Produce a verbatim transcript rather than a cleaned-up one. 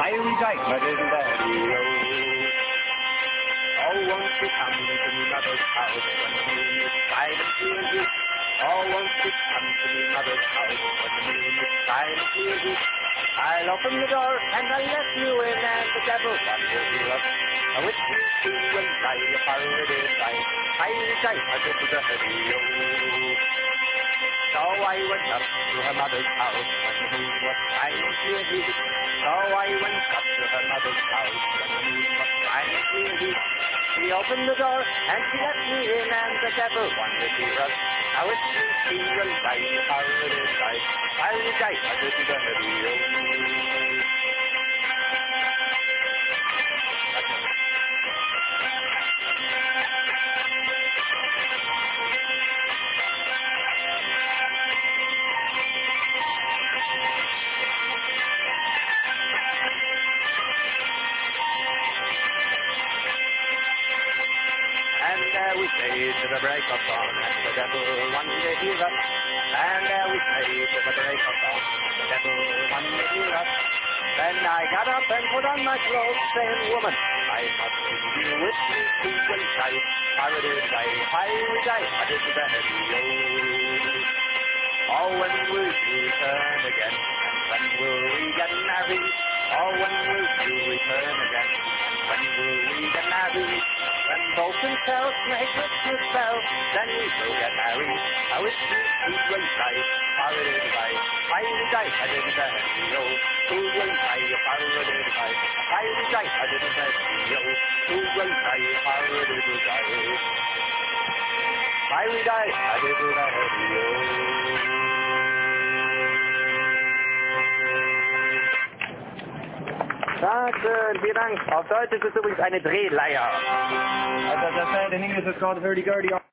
fiery diamond in the radio. Oh, won't you come to me mother's house when the moon is silently lit? Oh, won't you come to me mother's house when the moon is silently lit? I'll open the door and I'll let you in, and the devil wanders you up. A witch you see will fly, a paradise fly, fiery diamond into the radio. So I went up to her mother's house when the moon was silently lit. So I went up to her mother's house when the moon was silently lit. She opened the door and she let me in, and the devil wanted to us. Now it's you see will die, the paradise die, fiery diamond into the radio. And there we stayed to the break of dawn, and the devil wanted to hear us. And there we stayed to the break of dawn, and the devil wanted to hear us. Then I got up and put on my clothes, saying, woman, I must leave you with me to and die, paradise die, fiery die, I did the radio. Oh, when will you return again? And when will we get married? Oh, when will you return again? And when will we get married? When both themselves make Christmas spell, then we will get married. Now it's you who will die, paradise die, fiery die, I did the radio. Who will die, paradise die, fiery die, I did the radio. Who will die, paradise die, fiery die, I did the radio. Dankeschön, vielen Dank. Auf Deutsch ist es übrigens eine Drehleier. As I said, in English it's called hurdy-gurdy.